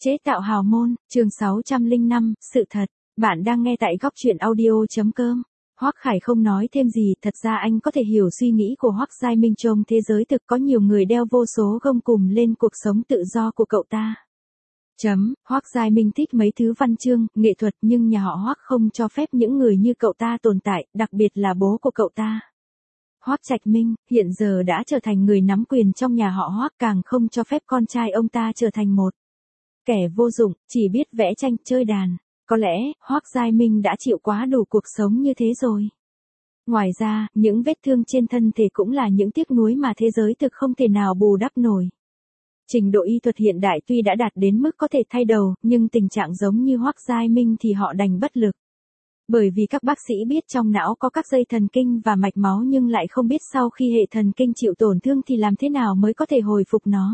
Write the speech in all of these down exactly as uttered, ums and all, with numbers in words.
Chế tạo hào môn, chương sáu trăm lẻ năm, sự thật. Bạn đang nghe tại góc truyện audio.com. Hoắc Khải không nói thêm gì, thật ra anh có thể hiểu suy nghĩ của Hoắc Giai Minh. Trong thế giới thực có nhiều người đeo vô số gông cùm lên cuộc sống tự do của cậu ta. Chấm, Hoắc Giai Minh thích mấy thứ văn chương, nghệ thuật, nhưng nhà họ Hoắc không cho phép những người như cậu ta tồn tại, đặc biệt là bố của cậu ta. Hoắc Trạch Minh, hiện giờ đã trở thành người nắm quyền trong nhà họ Hoắc, càng không cho phép con trai ông ta trở thành một kẻ vô dụng, chỉ biết vẽ tranh, chơi đàn. Có lẽ, Hoắc Giai Minh đã chịu quá đủ cuộc sống như thế rồi. Ngoài ra, những vết thương trên thân thể cũng là những tiếc nuối mà thế giới thực không thể nào bù đắp nổi. Trình độ y thuật hiện đại tuy đã đạt đến mức có thể thay đầu, nhưng tình trạng giống như Hoắc Giai Minh thì họ đành bất lực. Bởi vì các bác sĩ biết trong não có các dây thần kinh và mạch máu, nhưng lại không biết sau khi hệ thần kinh chịu tổn thương thì làm thế nào mới có thể hồi phục nó.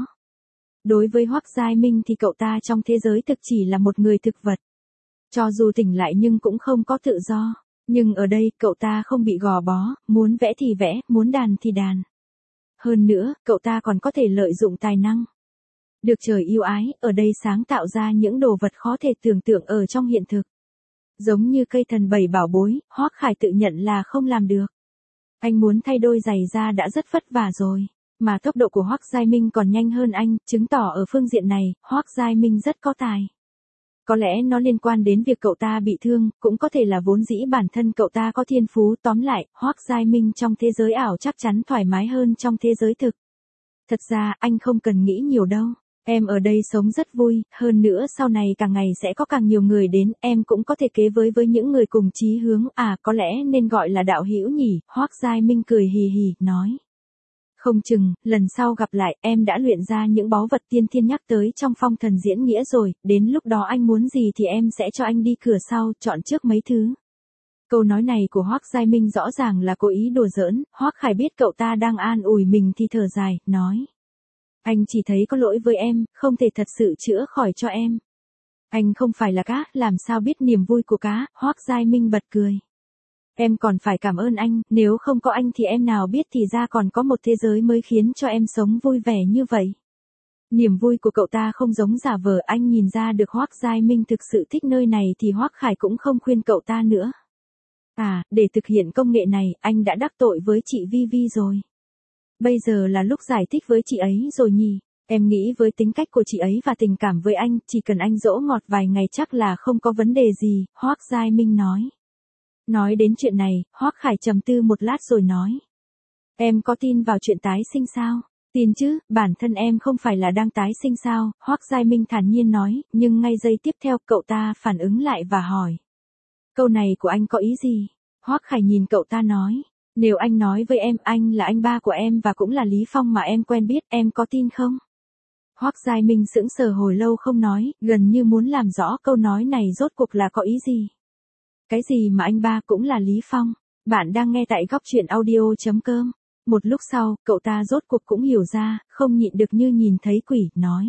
Đối với Hoắc Giai Minh thì cậu ta trong thế giới thực chỉ là một người thực vật. Cho dù tỉnh lại nhưng cũng không có tự do. Nhưng ở đây, cậu ta không bị gò bó, muốn vẽ thì vẽ, muốn đàn thì đàn. Hơn nữa, cậu ta còn có thể lợi dụng tài năng được trời yêu ái, ở đây sáng tạo ra những đồ vật khó thể tưởng tượng ở trong hiện thực. Giống như cây thần bảy bảo bối, Hoắc Khải tự nhận là không làm được. Anh muốn thay đôi giày da đã rất vất vả rồi. Mà tốc độ của Hoắc Giai Minh còn nhanh hơn anh, chứng tỏ ở phương diện này, Hoắc Giai Minh rất có tài. Có lẽ nó liên quan đến việc cậu ta bị thương, cũng có thể là vốn dĩ bản thân cậu ta có thiên phú. Tóm lại, Hoắc Giai Minh trong thế giới ảo chắc chắn thoải mái hơn trong thế giới thực. Thật ra, anh không cần nghĩ nhiều đâu. Em ở đây sống rất vui, hơn nữa sau này càng ngày sẽ có càng nhiều người đến, em cũng có thể kế với với những người cùng chí hướng, à có lẽ nên gọi là đạo hữu nhỉ. Hoắc Giai Minh cười hì hì, nói. Không chừng, lần sau gặp lại, em đã luyện ra những báu vật tiên thiên nhắc tới trong phong thần diễn nghĩa rồi, đến lúc đó anh muốn gì thì em sẽ cho anh đi cửa sau, chọn trước mấy thứ. Câu nói này của Hoắc Giai Minh rõ ràng là cố ý đùa giỡn. Hoắc Khải biết cậu ta đang an ủi mình thì thở dài, nói. Anh chỉ thấy có lỗi với em, không thể thật sự chữa khỏi cho em. Anh không phải là cá, làm sao biết niềm vui của cá. Hoắc Giai Minh bật cười. Em còn phải cảm ơn anh, nếu không có anh thì em nào biết thì ra còn có một thế giới mới khiến cho em sống vui vẻ như vậy. Niềm vui của cậu ta không giống giả vờ, anh nhìn ra được Hoắc Giai Minh thực sự thích nơi này thì Hoắc Khải cũng không khuyên cậu ta nữa. À, để thực hiện công nghệ này, anh đã đắc tội với chị Vi Vi rồi. Bây giờ là lúc giải thích với chị ấy rồi nhỉ. Em nghĩ với tính cách của chị ấy và tình cảm với anh, chỉ cần anh dỗ ngọt vài ngày chắc là không có vấn đề gì, Hoắc Giai Minh nói. Nói đến chuyện này, Hoắc Khải trầm tư một lát rồi nói. Em có tin vào chuyện tái sinh sao? Tin chứ, bản thân em không phải là đang tái sinh sao? Hoắc Giai Minh thản nhiên nói, nhưng ngay giây tiếp theo cậu ta phản ứng lại và hỏi. Câu này của anh có ý gì? Hoắc Khải nhìn cậu ta nói. Nếu anh nói với em anh là anh ba của em và cũng là Lý Phong mà em quen biết, em có tin không? Hoắc Giai Minh sững sờ hồi lâu không nói, gần như muốn làm rõ câu nói này rốt cuộc là có ý gì. Cái gì mà anh ba cũng là Lý Phong? Bạn đang nghe tại góc truyện audio.com. Một lúc sau, cậu ta rốt cuộc cũng hiểu ra, không nhịn được như nhìn thấy quỷ, nói.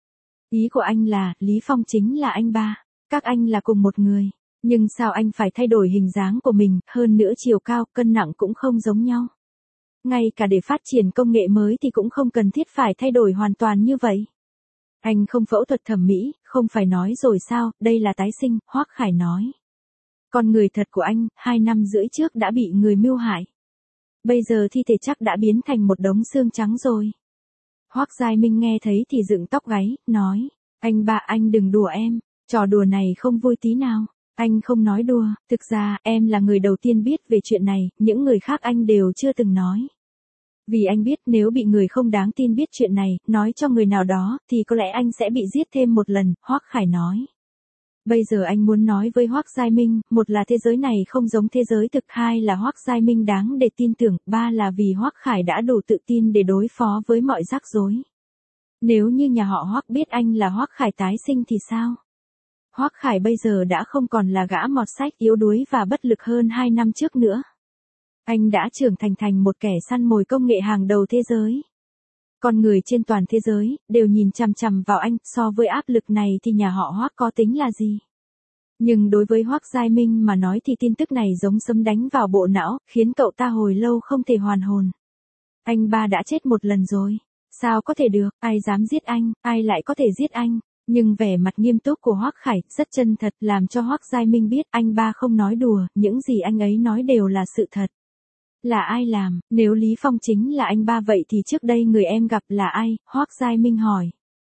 Ý của anh là, Lý Phong chính là anh ba. Các anh là cùng một người. Nhưng sao anh phải thay đổi hình dáng của mình, hơn nữa chiều cao, cân nặng cũng không giống nhau. Ngay cả để phát triển công nghệ mới thì cũng không cần thiết phải thay đổi hoàn toàn như vậy. Anh không phẫu thuật thẩm mỹ, không phải nói rồi sao, đây là tái sinh, Hoắc Khải nói. Con người thật của anh, hai năm rưỡi trước đã bị người mưu hại. Bây giờ thi thể chắc đã biến thành một đống xương trắng rồi. Hoắc Giai Minh nghe thấy thì dựng tóc gáy, nói. Anh ba anh đừng đùa em, trò đùa này không vui tí nào. Anh không nói đùa, thực ra em là người đầu tiên biết về chuyện này, những người khác anh đều chưa từng nói. Vì anh biết nếu bị người không đáng tin biết chuyện này, nói cho người nào đó, thì có lẽ anh sẽ bị giết thêm một lần, Hoắc Khải nói. Bây giờ anh muốn nói với Hoắc Giai Minh, một là thế giới này không giống thế giới thực, hai là Hoắc Giai Minh đáng để tin tưởng, ba là vì Hoắc Khải đã đủ tự tin để đối phó với mọi rắc rối. Nếu như nhà họ Hoắc biết anh là Hoắc Khải tái sinh thì sao? Hoắc Khải bây giờ đã không còn là gã mọt sách yếu đuối và bất lực hơn hai năm trước nữa. Anh đã trưởng thành thành một kẻ săn mồi công nghệ hàng đầu thế giới. Con người trên toàn thế giới, đều nhìn chằm chằm vào anh, so với áp lực này thì nhà họ Hoắc có tính là gì. Nhưng đối với Hoắc Giai Minh mà nói thì tin tức này giống sấm đánh vào bộ não, khiến cậu ta hồi lâu không thể hoàn hồn. Anh ba đã chết một lần rồi. Sao có thể được, ai dám giết anh, ai lại có thể giết anh. Nhưng vẻ mặt nghiêm túc của Hoắc Khải rất chân thật, làm cho Hoắc Giai Minh biết anh ba không nói đùa, những gì anh ấy nói đều là sự thật. Là ai làm, nếu Lý Phong chính là anh ba vậy thì trước đây người em gặp là ai, Hoắc Giai Minh hỏi.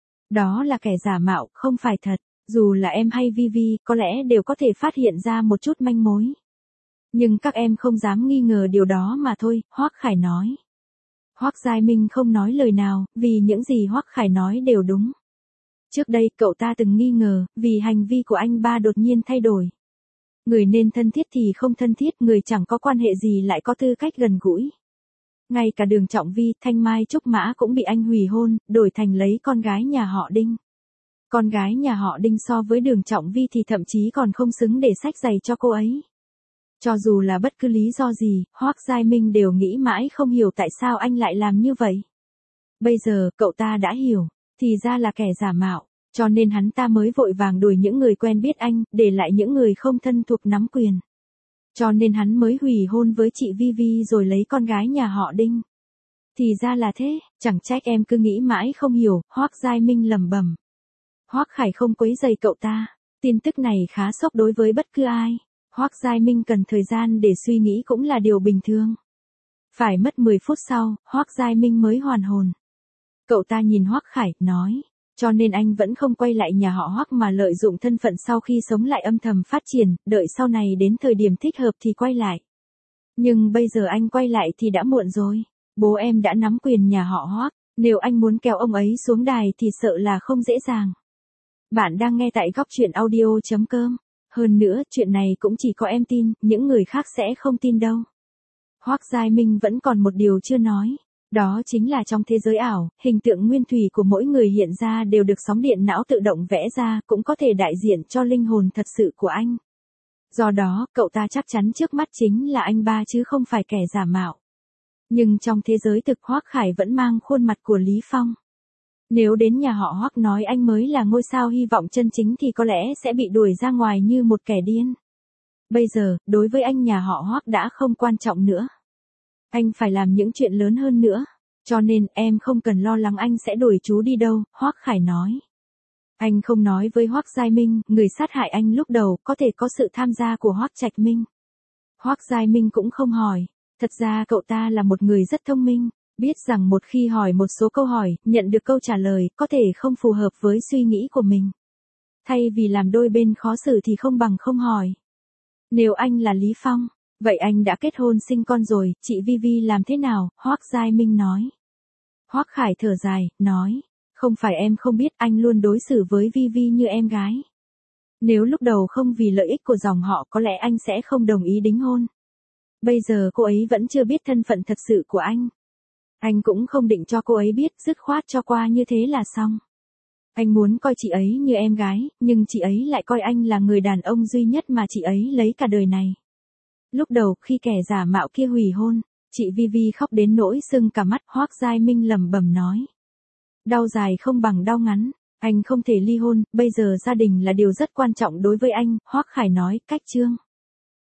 Đó là kẻ giả mạo, không phải thật, dù là em hay Vi Vi, có lẽ đều có thể phát hiện ra một chút manh mối. Nhưng các em không dám nghi ngờ điều đó mà thôi, Hoắc Khải nói. Hoắc Giai Minh không nói lời nào, vì những gì Hoắc Khải nói đều đúng. Trước đây cậu ta từng nghi ngờ, vì hành vi của anh ba đột nhiên thay đổi. Người nên thân thiết thì không thân thiết, người chẳng có quan hệ gì lại có tư cách gần gũi. Ngay cả Đường Trọng Vi, Thanh Mai Trúc Mã cũng bị anh hủy hôn, đổi thành lấy con gái nhà họ Đinh. Con gái nhà họ Đinh so với Đường Trọng Vi thì thậm chí còn không xứng để xách giày cho cô ấy. Cho dù là bất cứ lý do gì, Hoắc Giai Minh đều nghĩ mãi không hiểu tại sao anh lại làm như vậy. Bây giờ, cậu ta đã hiểu, thì ra là kẻ giả mạo, cho nên hắn ta mới vội vàng đuổi những người quen biết anh, để lại những người không thân thuộc nắm quyền. Cho nên hắn mới hủy hôn với chị Vi Vi rồi lấy con gái nhà họ Đinh. Thì ra là thế, chẳng trách em cứ nghĩ mãi không hiểu, Hoắc Giai Minh lẩm bẩm. Hoắc Khải không quấy rầy cậu ta, tin tức này khá sốc đối với bất cứ ai. Hoắc Giai Minh cần thời gian để suy nghĩ cũng là điều bình thường. Phải mất mười phút sau, Hoắc Giai Minh mới hoàn hồn. Cậu ta nhìn Hoắc Khải, nói, cho nên anh vẫn không quay lại nhà họ Hoắc mà lợi dụng thân phận sau khi sống lại âm thầm phát triển, đợi sau này đến thời điểm thích hợp thì quay lại. Nhưng bây giờ anh quay lại thì đã muộn rồi. Bố em đã nắm quyền nhà họ Hoắc, nếu anh muốn kéo ông ấy xuống đài thì sợ là không dễ dàng. Bạn đang nghe tại góc truyện audio chấm com. Hơn nữa, chuyện này cũng chỉ có em tin, những người khác sẽ không tin đâu. Hoắc Giai Minh vẫn còn một điều chưa nói. Đó chính là trong thế giới ảo, hình tượng nguyên thủy của mỗi người hiện ra đều được sóng điện não tự động vẽ ra, cũng có thể đại diện cho linh hồn thật sự của anh. Do đó, cậu ta chắc chắn trước mắt chính là anh ba chứ không phải kẻ giả mạo. Nhưng trong thế giới thực Hoắc Khải vẫn mang khuôn mặt của Lý Phong. Nếu đến nhà họ Hoắc nói anh mới là ngôi sao hy vọng chân chính thì có lẽ sẽ bị đuổi ra ngoài như một kẻ điên. Bây giờ, đối với anh nhà họ Hoắc đã không quan trọng nữa. Anh phải làm những chuyện lớn hơn nữa, cho nên em không cần lo lắng anh sẽ đuổi chú đi đâu, Hoắc Khải nói. Anh không nói với Hoắc Giai Minh, người sát hại anh lúc đầu có thể có sự tham gia của Hoắc Trạch Minh. Hoắc Giai Minh cũng không hỏi, thật ra cậu ta là một người rất thông minh, biết rằng một khi hỏi một số câu hỏi, nhận được câu trả lời có thể không phù hợp với suy nghĩ của mình. Thay vì làm đôi bên khó xử thì không bằng không hỏi. Nếu anh là Lý Phong, vậy anh đã kết hôn sinh con rồi, chị Vi Vi làm thế nào? Hoắc Giai Minh nói. Hoắc Khải thở dài, nói, không phải em không biết, anh luôn đối xử với Vi Vi như em gái. Nếu lúc đầu không vì lợi ích của dòng họ có lẽ anh sẽ không đồng ý đính hôn. Bây giờ cô ấy vẫn chưa biết thân phận thật sự của anh. Anh cũng không định cho cô ấy biết, dứt khoát cho qua như thế là xong. Anh muốn coi chị ấy như em gái, nhưng chị ấy lại coi anh là người đàn ông duy nhất mà chị ấy lấy cả đời này. Lúc đầu, khi kẻ giả mạo kia hủy hôn, chị Vi Vi khóc đến nỗi sưng cả mắt, Hoắc Giai Minh lẩm bẩm nói. Đau dài không bằng đau ngắn, anh không thể ly hôn, bây giờ gia đình là điều rất quan trọng đối với anh, Hoắc Khải nói, cách chương.